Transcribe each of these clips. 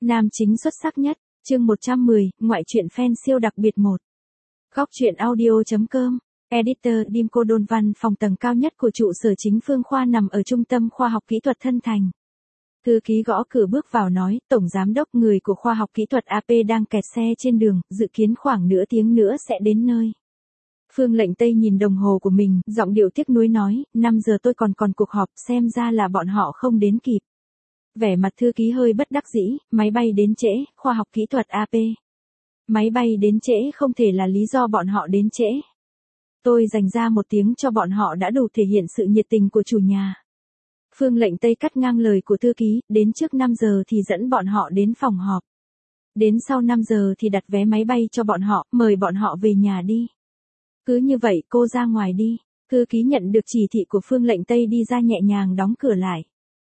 Nam chính xuất sắc nhất, chương 110, ngoại truyện fan siêu đặc biệt 1. Góc truyện audio.com, Editor Dim Cô Đôn Văn phòng tầng cao nhất của trụ sở chính Phương Khoa nằm ở Trung tâm Khoa học Kỹ thuật Thân Thành. Thư ký gõ cửa bước vào nói, Tổng Giám đốc người của Khoa học Kỹ thuật AP đang kẹt xe trên đường, dự kiến khoảng nửa tiếng nữa sẽ đến nơi. Phương Lệnh Tây nhìn đồng hồ của mình, giọng điệu tiếc nuối nói, 5 giờ tôi còn cuộc họp, xem ra là bọn họ không đến kịp. Vẻ mặt thư ký hơi bất đắc dĩ, máy bay đến trễ, Khoa học Kỹ thuật AP. Máy bay đến trễ không thể là lý do bọn họ đến trễ. Tôi dành ra 1 tiếng cho bọn họ đã đủ thể hiện sự nhiệt tình của chủ nhà. Phương Lệnh Tây cắt ngang lời của thư ký, đến trước 5 giờ thì dẫn bọn họ đến phòng họp. Đến sau 5 giờ thì đặt vé máy bay cho bọn họ, mời bọn họ về nhà đi. Cứ như vậy cô ra ngoài đi. Thư ký nhận được chỉ thị của Phương Lệnh Tây đi ra nhẹ nhàng đóng cửa lại.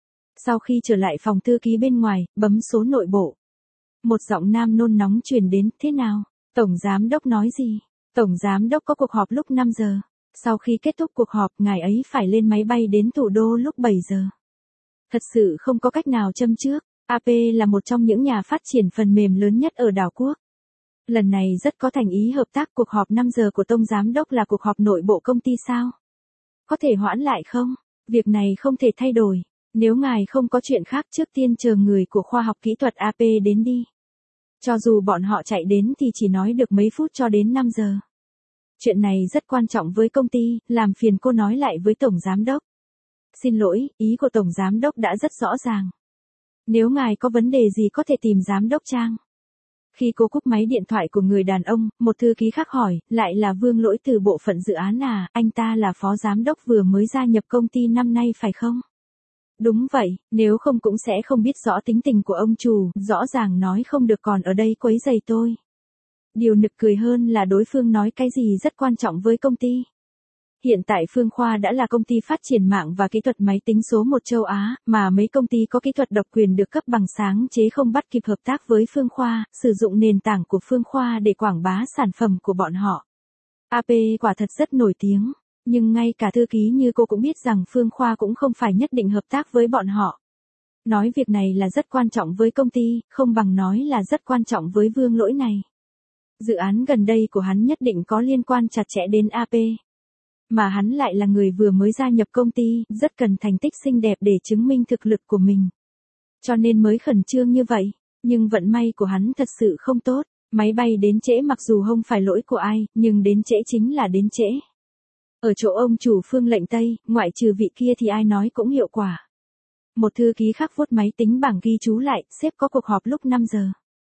Sau khi trở lại phòng thư ký bên ngoài, bấm số nội bộ. Một giọng nam nôn nóng truyền đến, thế nào? Tổng Giám đốc nói gì? Tổng Giám đốc có cuộc họp lúc 5 giờ. Sau khi kết thúc cuộc họp, ngài ấy phải lên máy bay đến thủ đô lúc 7 giờ. Thật sự không có cách nào châm trước. AP là một trong những nhà phát triển phần mềm lớn nhất ở đảo quốc. Lần này rất có thành ý hợp tác. Cuộc họp 5 giờ của Tổng Giám đốc là cuộc họp nội bộ công ty sao? Có thể hoãn lại không? Việc này không thể thay đổi. Nếu ngài không có chuyện khác trước tiên chờ người của Khoa học Kỹ thuật AP đến đi. Cho dù bọn họ chạy đến thì chỉ nói được mấy phút cho đến 5 giờ. Chuyện này rất quan trọng với công ty, làm phiền cô nói lại với Tổng Giám đốc. Xin lỗi, ý của Tổng Giám đốc đã rất rõ ràng. Nếu ngài có vấn đề gì có thể tìm Giám đốc Trang. Khi cô cúp máy điện thoại của người đàn ông, một thư ký khác hỏi, lại là Vương Lỗi từ bộ phận dự án à, anh ta là phó giám đốc vừa mới gia nhập công ty năm nay phải không? Đúng vậy, nếu không cũng sẽ không biết rõ tính tình của ông chủ, rõ ràng nói không được còn ở đây quấy rầy tôi. Điều nực cười hơn là đối phương nói cái gì rất quan trọng với công ty. Hiện tại Phương Khoa đã là công ty phát triển mạng và kỹ thuật máy tính số 1 châu Á, mà mấy công ty có kỹ thuật độc quyền được cấp bằng sáng chế không bắt kịp hợp tác với Phương Khoa, sử dụng nền tảng của Phương Khoa để quảng bá sản phẩm của bọn họ. AP quả thật rất nổi tiếng, nhưng ngay cả thư ký như cô cũng biết rằng Phương Khoa cũng không phải nhất định hợp tác với bọn họ. Nói việc này là rất quan trọng với công ty, không bằng nói là rất quan trọng với Vương Lỗi này. Dự án gần đây của hắn nhất định có liên quan chặt chẽ đến AP. Mà hắn lại là người vừa mới gia nhập công ty, rất cần thành tích xinh đẹp để chứng minh thực lực của mình. Cho nên mới khẩn trương như vậy, nhưng vận may của hắn thật sự không tốt. Máy bay đến trễ mặc dù không phải lỗi của ai, nhưng đến trễ chính là đến trễ. Ở chỗ ông chủ Phương Lệnh Tây, ngoại trừ vị kia thì ai nói cũng hiệu quả. Một thư ký khác vuốt máy tính bảng ghi chú lại, sếp có cuộc họp lúc 5 giờ.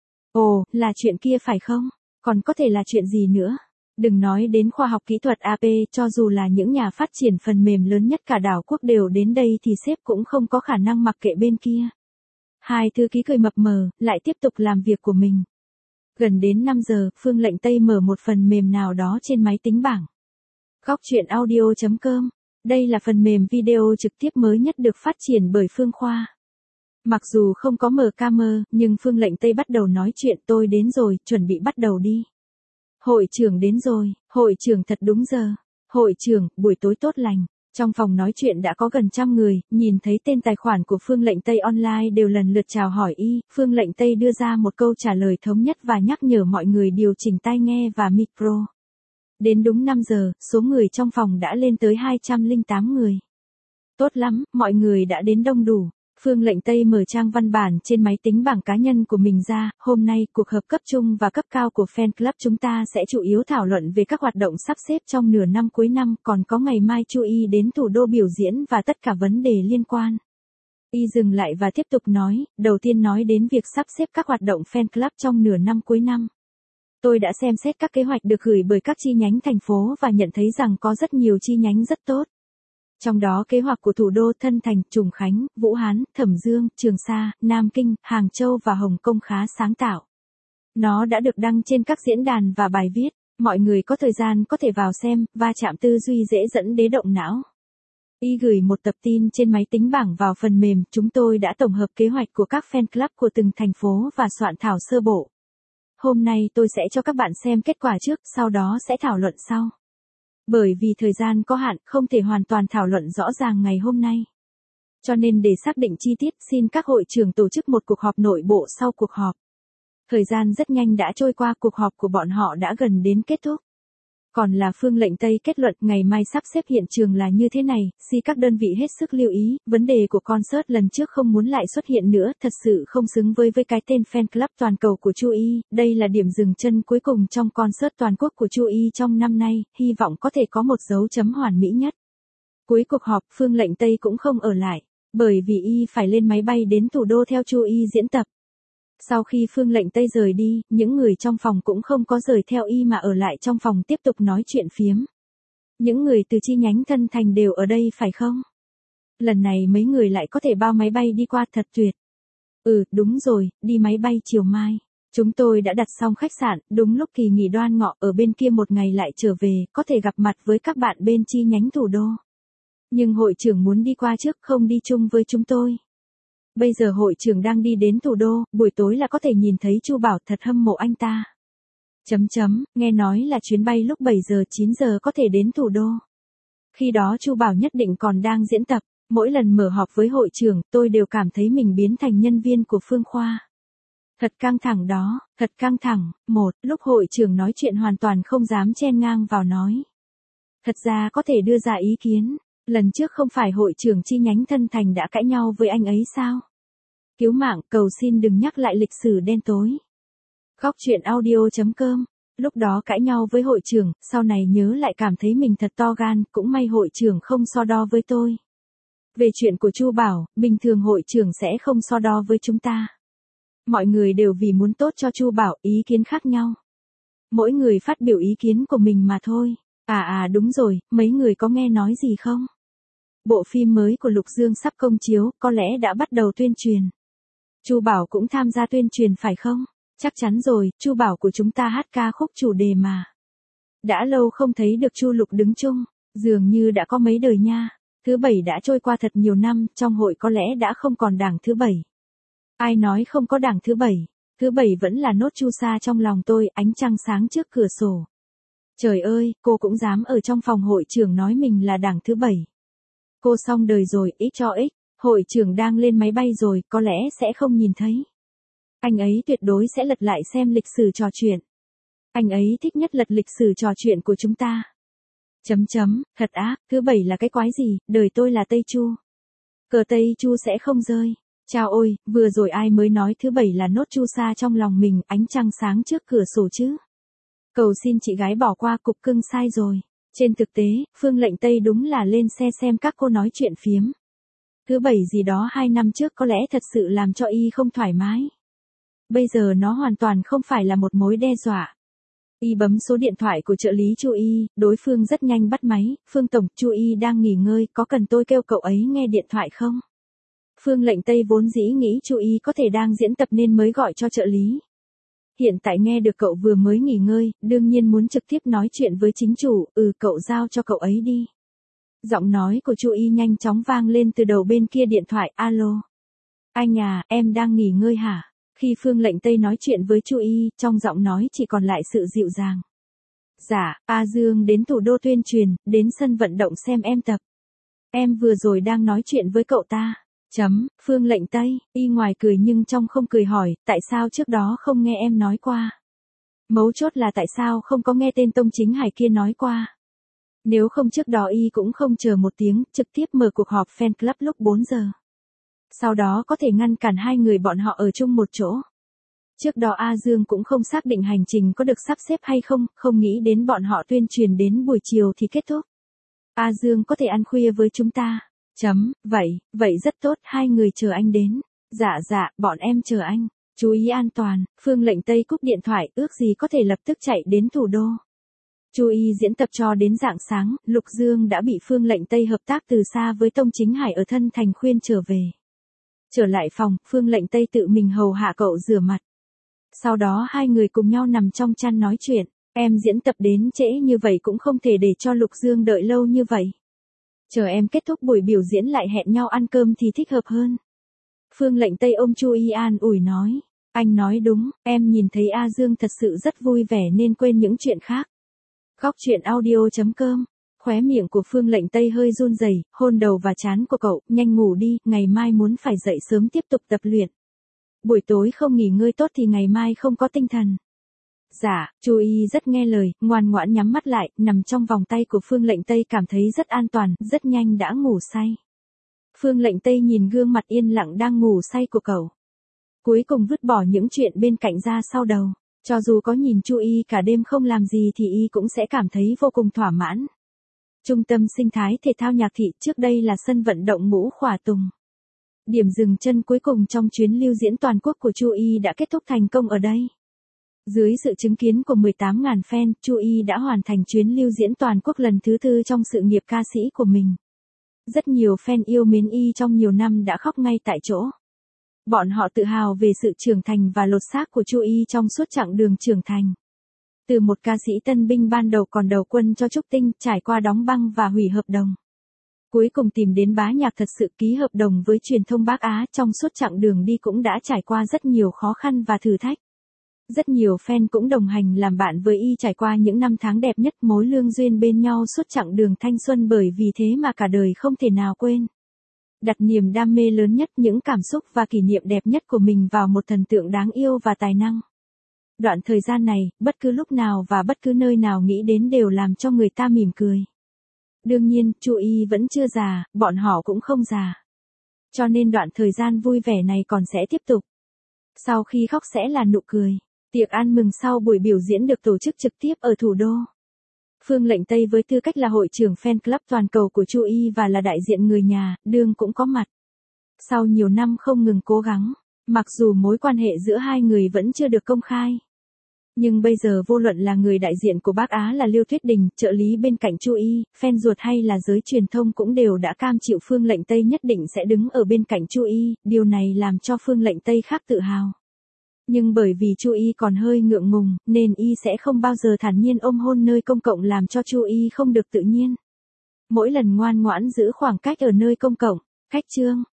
Ồ, là chuyện kia phải không? Còn có thể là chuyện gì nữa? Đừng nói đến Khoa học Kỹ thuật AP, cho dù là những nhà phát triển phần mềm lớn nhất cả đảo quốc đều đến đây thì sếp cũng không có khả năng mặc kệ bên kia. Hai thư ký cười mập mờ, lại tiếp tục làm việc của mình. Gần đến 5 giờ, Phương Lệnh Tây mở một phần mềm nào đó trên máy tính bảng. Góc truyện audio.com. Đây là phần mềm video trực tiếp mới nhất được phát triển bởi Phương Khoa. Mặc dù không có mở camera, nhưng Phương Lệnh Tây bắt đầu nói chuyện, tôi đến rồi, chuẩn bị bắt đầu đi. Hội trưởng đến rồi, hội trưởng thật đúng giờ. Hội trưởng, buổi tối tốt lành. Trong phòng nói chuyện đã có gần 100 người, nhìn thấy tên tài khoản của Phương Lệnh Tây online đều lần lượt chào hỏi y. Phương Lệnh Tây đưa ra một câu trả lời thống nhất và nhắc nhở mọi người điều chỉnh tai nghe và micro. Đến đúng 5 giờ, số người trong phòng đã lên tới 208 người. Tốt lắm, mọi người đã đến đông đủ. Phương Lệnh Tây mở trang văn bản trên máy tính bảng cá nhân của mình ra, hôm nay cuộc họp cấp trung và cấp cao của fan club chúng ta sẽ chủ yếu thảo luận về các hoạt động sắp xếp trong nửa năm cuối năm, còn có ngày mai chú ý đến thủ đô biểu diễn và tất cả vấn đề liên quan. Y dừng lại và tiếp tục nói, đầu tiên nói đến việc sắp xếp các hoạt động fan club trong nửa năm cuối năm. Tôi đã xem xét các kế hoạch được gửi bởi các chi nhánh thành phố và nhận thấy rằng có rất nhiều chi nhánh rất tốt. Trong đó kế hoạch của thủ đô Thân Thành, Trùng Khánh, Vũ Hán, Thẩm Dương, Trường Sa, Nam Kinh, Hàng Châu và Hồng Kông khá sáng tạo. Nó đã được đăng trên các diễn đàn và bài viết, mọi người có thời gian có thể vào xem, va chạm tư duy dễ dẫn đến động não. Y gửi một tập tin trên máy tính bảng vào phần mềm, chúng tôi đã tổng hợp kế hoạch của các fan club của từng thành phố và soạn thảo sơ bộ. Hôm nay tôi sẽ cho các bạn xem kết quả trước, sau đó sẽ thảo luận sau. Bởi vì thời gian có hạn, không thể hoàn toàn thảo luận rõ ràng ngày hôm nay. Cho nên để xác định chi tiết, xin các hội trưởng tổ chức một cuộc họp nội bộ sau cuộc họp. Thời gian rất nhanh đã trôi qua, cuộc họp của bọn họ đã gần đến kết thúc. Còn là Phương Lệnh Tây kết luận ngày mai sắp xếp hiện trường là như thế này, xin các đơn vị hết sức lưu ý, vấn đề của concert lần trước không muốn lại xuất hiện nữa, thật sự không xứng với cái tên fan club toàn cầu của Chu Y, đây là điểm dừng chân cuối cùng trong concert toàn quốc của Chu Y trong năm nay, hy vọng có thể có một dấu chấm hoàn mỹ nhất. Cuối cuộc họp, Phương Lệnh Tây cũng không ở lại, bởi vì y phải lên máy bay đến thủ đô theo Chu Y diễn tập. Sau khi Phương Lệnh Tây rời đi, những người trong phòng cũng không có rời theo y mà ở lại trong phòng tiếp tục nói chuyện phiếm. Những người từ chi nhánh Thân Thành đều ở đây phải không? Lần này mấy người lại có thể bao máy bay đi qua, thật tuyệt. Ừ, đúng rồi, đi máy bay chiều mai. Chúng tôi đã đặt xong khách sạn, đúng lúc kỳ nghỉ Đoan Ngọ ở bên kia một ngày lại trở về, có thể gặp mặt với các bạn bên chi nhánh thủ đô. Nhưng hội trưởng muốn đi qua trước, không đi chung với chúng tôi. Bây giờ hội trưởng đang đi đến thủ đô, buổi tối là có thể nhìn thấy Chu Bảo, thật hâm mộ anh ta. Nghe nói là chuyến bay lúc 7 giờ 9 giờ có thể đến thủ đô. Khi đó Chu Bảo nhất định còn đang diễn tập, mỗi lần mở họp với hội trưởng, tôi đều cảm thấy mình biến thành nhân viên của Phương Khoa. Thật căng thẳng đó, thật căng thẳng. Lúc hội trưởng nói chuyện hoàn toàn không dám chen ngang vào nói. Thật ra có thể đưa ra ý kiến. Lần trước không phải hội trưởng chi nhánh Thân Thành đã cãi nhau với anh ấy sao? Cứu mạng, cầu xin đừng nhắc lại lịch sử đen tối. Góc truyện audio.com. Lúc đó cãi nhau với hội trưởng, sau này nhớ lại cảm thấy mình thật to gan, cũng may hội trưởng không so đo với tôi. Về chuyện của Chu Bảo, bình thường hội trưởng sẽ không so đo với chúng ta. Mọi người đều vì muốn tốt cho Chu Bảo, ý kiến khác nhau. Mỗi người phát biểu ý kiến của mình mà thôi. Đúng rồi, mấy người có nghe nói gì không? Bộ phim mới của Lục Dương sắp công chiếu, có lẽ đã bắt đầu tuyên truyền. Chu Bảo cũng tham gia tuyên truyền phải không? Chắc chắn rồi, Chu Bảo của chúng ta hát ca khúc chủ đề mà. Đã lâu không thấy được Chu Lục đứng chung, dường như đã có mấy đời nha. Thứ bảy đã trôi qua thật nhiều năm, trong hội có lẽ đã không còn đảng thứ bảy. Ai nói không có đảng thứ bảy? Thứ bảy vẫn là nốt Chu Sa trong lòng tôi, ánh trăng sáng trước cửa sổ. Trời ơi, cô cũng dám ở trong phòng hội trưởng nói mình là đảng thứ bảy. Cô xong đời rồi, ít cho ít, hội trưởng đang lên máy bay rồi, có lẽ sẽ không nhìn thấy. Anh ấy tuyệt đối sẽ lật lại xem lịch sử trò chuyện. Anh ấy thích nhất lật lịch sử trò chuyện của chúng ta. Thật ác, thứ bảy là cái quái gì, đời tôi là Tây Chu. Cờ Tây Chu sẽ không rơi. Chao ôi, vừa rồi ai mới nói thứ bảy là nốt Chu Sa trong lòng mình, ánh trăng sáng trước cửa sổ chứ. Cầu xin chị gái bỏ qua, cục cưng sai rồi. Trên thực tế, Phương Lệnh Tây đúng là lên xe xem các cô nói chuyện phiếm. Thứ bảy gì đó 2 năm trước có lẽ thật sự làm cho y không thoải mái. Bây giờ nó hoàn toàn không phải là một mối đe dọa. Y bấm số điện thoại của trợ lý Chu Y, đối phương rất nhanh bắt máy. Phương Tổng, Chu Y đang nghỉ ngơi, có cần tôi kêu cậu ấy nghe điện thoại không? Phương Lệnh Tây vốn dĩ nghĩ Chu Y có thể đang diễn tập nên mới gọi cho trợ lý. Hiện tại nghe được cậu vừa mới nghỉ ngơi, đương nhiên muốn trực tiếp nói chuyện với chính chủ, cậu giao cho cậu ấy đi. Giọng nói của Chu Y nhanh chóng vang lên từ đầu bên kia điện thoại, alo. Anh à, em đang nghỉ ngơi hả? Khi Phương Lệnh Tây nói chuyện với Chu Y, trong giọng nói chỉ còn lại sự dịu dàng. Dạ, A Dương đến thủ đô tuyên truyền, đến sân vận động xem em tập. Em vừa rồi đang nói chuyện với cậu ta. Phương Lệnh Tây, y ngoài cười nhưng trong không cười hỏi, tại sao trước đó không nghe em nói qua? Mấu chốt là tại sao không có nghe tên Tông Chính Hải kia nói qua? Nếu không trước đó y cũng không chờ một tiếng, trực tiếp mở cuộc họp fan club lúc 4 giờ. Sau đó có thể ngăn cản hai người bọn họ ở chung một chỗ. Trước đó A Dương cũng không xác định hành trình có được sắp xếp hay không, không nghĩ đến bọn họ tuyên truyền đến buổi chiều thì kết thúc. A Dương có thể ăn khuya với chúng ta. Vậy rất tốt, hai người chờ anh đến. Dạ, bọn em chờ anh. Chú ý an toàn. Phương Lệnh Tây cúp điện thoại, ước gì có thể lập tức chạy đến thủ đô. Chu Y diễn tập cho đến rạng sáng, Lục Dương đã bị Phương Lệnh Tây hợp tác từ xa với Tông Chính Hải ở Thân Thành khuyên trở về. Trở lại phòng, Phương Lệnh Tây tự mình hầu hạ cậu rửa mặt. Sau đó hai người cùng nhau nằm trong chăn nói chuyện. Em diễn tập đến trễ như vậy cũng không thể để cho Lục Dương đợi lâu như vậy. Chờ em kết thúc buổi biểu diễn lại hẹn nhau ăn cơm thì thích hợp hơn. Phương Lệnh Tây ôm Chu Y an ủi nói. Anh nói đúng, em nhìn thấy A Dương thật sự rất vui vẻ nên quên những chuyện khác. Góc truyện audio.com Khóe miệng của Phương Lệnh Tây hơi run rẩy, hôn đầu và trán của cậu, nhanh ngủ đi, ngày mai muốn phải dậy sớm tiếp tục tập luyện. Buổi tối không nghỉ ngơi tốt thì ngày mai không có tinh thần. Dạ, Chu Y rất nghe lời, ngoan ngoãn nhắm mắt lại, nằm trong vòng tay của Phương Lệnh Tây cảm thấy rất an toàn, rất nhanh đã ngủ say. Phương Lệnh Tây nhìn gương mặt yên lặng đang ngủ say của cậu. Cuối cùng vứt bỏ những chuyện bên cạnh ra sau đầu. Cho dù có nhìn Chu Y cả đêm không làm gì thì Y cũng sẽ cảm thấy vô cùng thỏa mãn. Trung tâm sinh thái thể thao Nhạc Thị, trước đây là sân vận động Ngũ Khỏa Tùng. Điểm dừng chân cuối cùng trong chuyến lưu diễn toàn quốc của Chu Y đã kết thúc thành công ở đây. Dưới sự chứng kiến của 18.000 fan, Chu Y đã hoàn thành chuyến lưu diễn toàn quốc lần thứ 4 trong sự nghiệp ca sĩ của mình. Rất nhiều fan yêu mến Y trong nhiều năm đã khóc ngay tại chỗ. Bọn họ tự hào về sự trưởng thành và lột xác của Chu Y trong suốt chặng đường trưởng thành. Từ một ca sĩ tân binh ban đầu còn đầu quân cho Trúc Tinh, trải qua đóng băng và hủy hợp đồng. Cuối cùng tìm đến bá nhạc thật sự, ký hợp đồng với truyền thông Bắc Á, trong suốt chặng đường đi cũng đã trải qua rất nhiều khó khăn và thử thách. Rất nhiều fan cũng đồng hành làm bạn với Y trải qua những năm tháng đẹp nhất, mối lương duyên bên nhau suốt chặng đường thanh xuân, bởi vì thế mà cả đời không thể nào quên. Đặt niềm đam mê lớn nhất, những cảm xúc và kỷ niệm đẹp nhất của mình vào một thần tượng đáng yêu và tài năng. Đoạn thời gian này, bất cứ lúc nào và bất cứ nơi nào nghĩ đến đều làm cho người ta mỉm cười. Đương nhiên, Chu Y vẫn chưa già, bọn họ cũng không già. Cho nên đoạn thời gian vui vẻ này còn sẽ tiếp tục. Sau khi khóc sẽ là nụ cười. Tiệc ăn mừng sau buổi biểu diễn được tổ chức trực tiếp ở thủ đô. Phương Lệnh Tây với tư cách là hội trưởng fan club toàn cầu của Chu Y và là đại diện người nhà, đương cũng có mặt. Sau nhiều năm không ngừng cố gắng, mặc dù mối quan hệ giữa hai người vẫn chưa được công khai. Nhưng bây giờ vô luận là người đại diện của Bắc Á là Liêu Thuyết Đình, trợ lý bên cạnh Chu Y, fan ruột hay là giới truyền thông cũng đều đã cam chịu Phương Lệnh Tây nhất định sẽ đứng ở bên cạnh Chu Y, điều này làm cho Phương Lệnh Tây khác tự hào. Nhưng bởi vì Chu Y còn hơi ngượng ngùng, nên Y sẽ không bao giờ thản nhiên ôm hôn nơi công cộng làm cho Chu Y không được tự nhiên. Mỗi lần ngoan ngoãn giữ khoảng cách ở nơi công cộng. Khách trương.